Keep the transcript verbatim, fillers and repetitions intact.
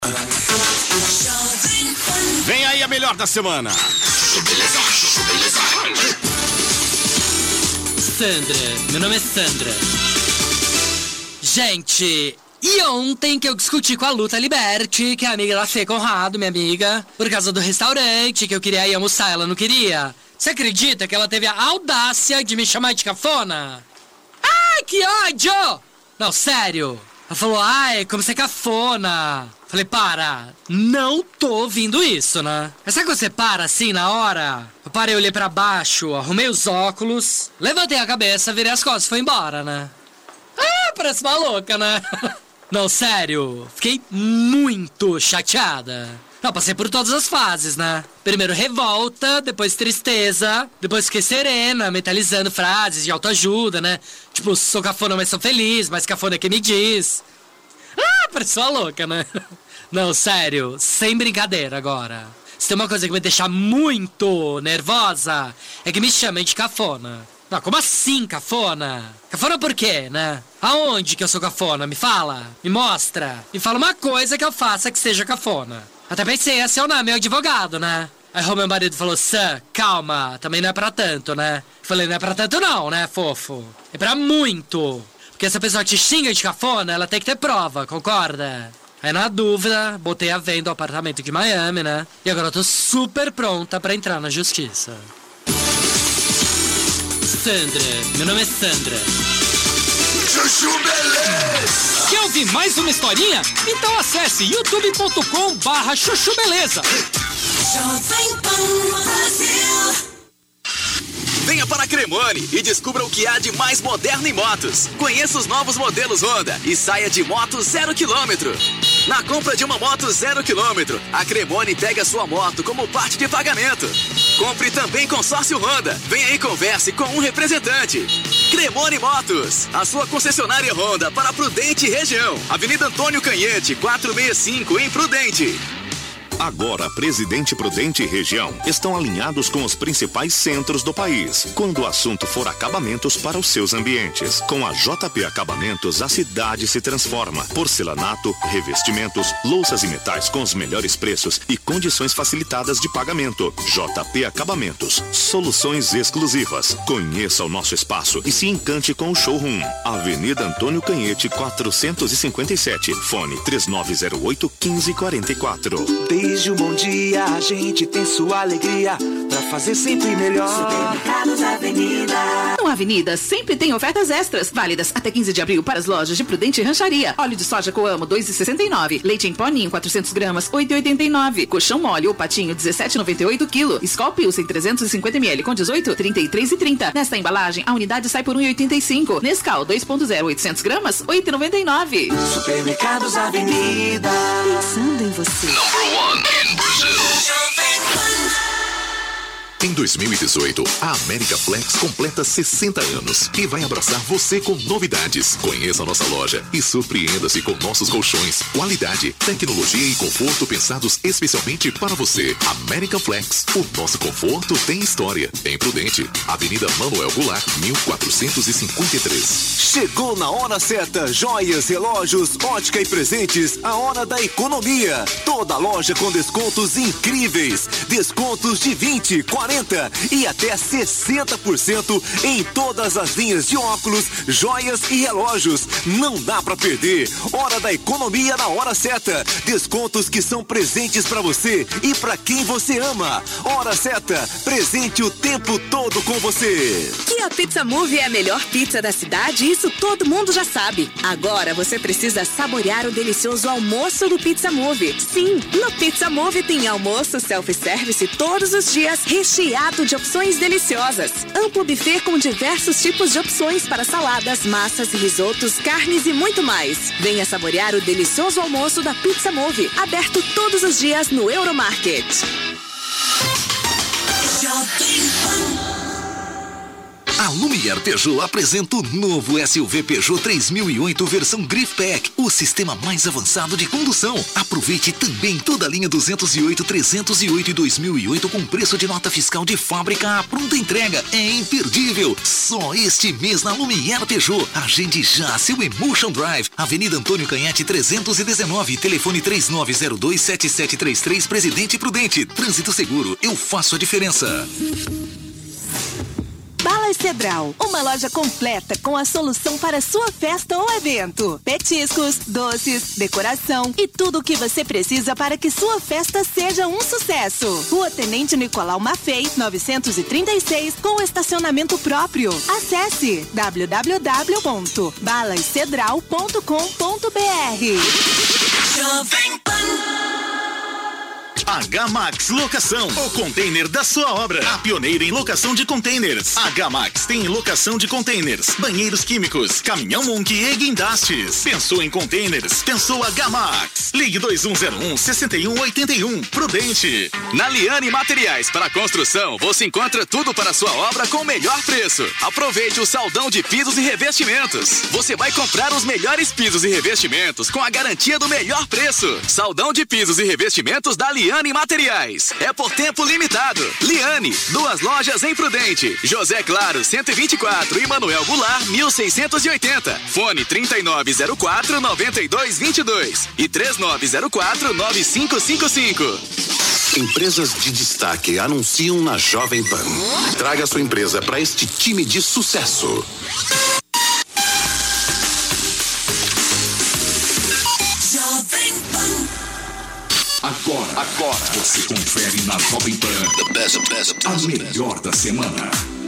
Vem aí a melhor da semana. Sandra, meu nome é Sandra. Gente, e ontem que eu discuti com a Luta Liberty, que é a amiga da Fê Conrado, minha amiga, por causa do restaurante, que eu queria ir almoçar, ela não queria. Você acredita que ela teve a audácia de me chamar de cafona? Ai, que ódio! Não, sério. Ela falou, ai, como você é cafona. Falei, para, não tô ouvindo isso, né? Mas sabe quando você para assim na hora? Eu parei, olhei pra baixo, arrumei os óculos, levantei a cabeça, virei as costas e fui embora, né? Ah, parece uma louca, né? Não, sério, fiquei muito chateada. Não, passei por todas as fases, né? Primeiro revolta, depois tristeza, depois fiquei serena, mentalizando frases de autoajuda, né? Tipo, sou cafona, mas sou feliz, mas cafona é quem me diz. Ah, parece uma louca, né? Não, sério, sem brincadeira agora. Se tem uma coisa que me deixa muito nervosa, é que me chamem de cafona. Não, como assim, cafona? Cafona por quê, né? Aonde que eu sou cafona? Me fala, me mostra. Me fala uma coisa que eu faça que seja cafona. Até pensei em acionar meu advogado, né? Aí o meu marido falou, Sam, calma, também não é pra tanto, né? Falei, não é pra tanto não, né, fofo? É pra muito. Porque se a pessoa te xinga de cafona, ela tem que ter prova, concorda? Aí na dúvida, botei a venda o apartamento de Miami, né? E agora eu tô super pronta pra entrar na justiça. Sandra, meu nome é Sandra. Chuchu Beleza! Quer ouvir mais uma historinha? Então acesse youtube ponto com barra chuchu beleza. Venha para a Cremone e descubra o que há de mais moderno em motos. Conheça os novos modelos Honda e saia de moto zero quilômetro. Na compra de uma moto zero quilômetro, a Cremone pega sua moto como parte de pagamento. Compre também consórcio Honda. Venha e converse com um representante. Cremone Motos, a sua concessionária Honda para Prudente região. Avenida Antônio Canhete, quatrocentos e sessenta e cinco, em Prudente. Agora, Presidente Prudente e região estão alinhados com os principais centros do país, quando o assunto for acabamentos para os seus ambientes. Com a J P Acabamentos, a cidade se transforma. Porcelanato, revestimentos, louças e metais com os melhores preços e condições facilitadas de pagamento. J P Acabamentos, soluções exclusivas. Conheça o nosso espaço e se encante com o showroom. Avenida Antônio Canhete, quatrocentos e cinquenta e sete. Fone três nove zero oito, um cinco quatro quatro. Desde um bom dia a gente tem sua alegria pra fazer sempre melhor. Supermercados Avenida. No Avenida sempre tem ofertas extras, válidas até quinze de abril para as lojas de Prudente e Rancharia. Óleo de soja Coamo dois reais e sessenta e nove centavos. Leite em pó Ninho quatrocentas gramas oito reais e oitenta e nove centavos. Colchão mole ou patinho dezessete reais e noventa e oito centavos quilo. Skol Pilsen trezentos e cinquenta mililitros com dezoito, trinta e três reais e trinta centavos. Nesta embalagem a unidade sai por um real e oitenta e cinco centavos. Nescau dois ponto zero oitocentas gramas oito reais e noventa e nove centavos. Supermercados Avenida. Pensando em você. Number one in Brazil. Em dois mil e dezoito, a América Flex completa sessenta anos e vai abraçar você com novidades. Conheça a nossa loja e surpreenda-se com nossos colchões. Qualidade, tecnologia e conforto pensados especialmente para você. América Flex, o nosso conforto tem história. Em Prudente, Avenida Manuel Goulart, mil quatrocentos e cinquenta e três. Chegou na hora certa, joias, relógios, ótica e presentes, a hora da economia. Toda loja com descontos incríveis. Descontos de vinte, quarenta e até sessenta por cento em todas as linhas de óculos, joias e relógios. Não dá pra perder. Hora da economia na hora certa. Descontos que são presentes pra você e pra quem você ama. Hora certa, presente o tempo todo com você. Que a Pizza Move é a melhor pizza da cidade, isso todo mundo já sabe. Agora você precisa saborear o delicioso almoço do Pizza Move. Sim, no Pizza Move tem almoço self-service todos os dias, recheado de opções deliciosas. Amplo buffet com diversos tipos de opções para saladas, massas, risotos, carnes e muito mais. Venha saborear o delicioso almoço da Pizza Move, aberto todos os dias no Euromarket. A Lumière Peugeot apresenta o novo S U V Peugeot três mil e oito versão Grip Pack, o sistema mais avançado de condução. Aproveite também toda a linha duzentos e oito, trezentos e oito e dois mil e oito com preço de nota fiscal de fábrica à pronta entrega. É imperdível. Só este mês na Lumière Peugeot. Agende já seu Emotion Drive. Avenida Antônio Canhete trezentos e dezenove. Telefone três nove zero dois, sete sete três três. Presidente Prudente. Trânsito seguro. Eu faço a diferença. Balas Cedral, uma loja completa com a solução para sua festa ou evento. Petiscos, doces, decoração e tudo o que você precisa para que sua festa seja um sucesso. Rua Tenente Nicolau Maffei, novecentos e trinta e seis, com estacionamento próprio. Acesse w w w ponto balas cedral ponto com ponto b r. Jovem Pan. H-Max Locação, o container da sua obra. A pioneira em locação de containers. H-Max tem locação de containers, banheiros químicos, caminhão Monkey e guindastes. Pensou em containers? Pensou H-Max. Ligue dois um zero um, seis um oito um. Prudente. Na Liane Materiais para Construção, você encontra tudo para a sua obra com o melhor preço. Aproveite o saldão de pisos e revestimentos. Você vai comprar os melhores pisos e revestimentos com a garantia do melhor preço. Saldão de pisos e revestimentos da Liane Materiais. É por tempo limitado. Liane, duas lojas em Prudente. José Claro, cento e vinte e quatro e Manuel Goulart, mil seiscentos e oitenta. Fone trinta e nove zero quatro, noventa e dois vinte e dois e três nove zero quatro, nove cinco cinco cinco. Empresas de destaque anunciam na Jovem Pan. Traga sua empresa para este time de sucesso. Jovem Pan. Agora, agora, você confere na Jovem Pan the best, best, a melhor da semana.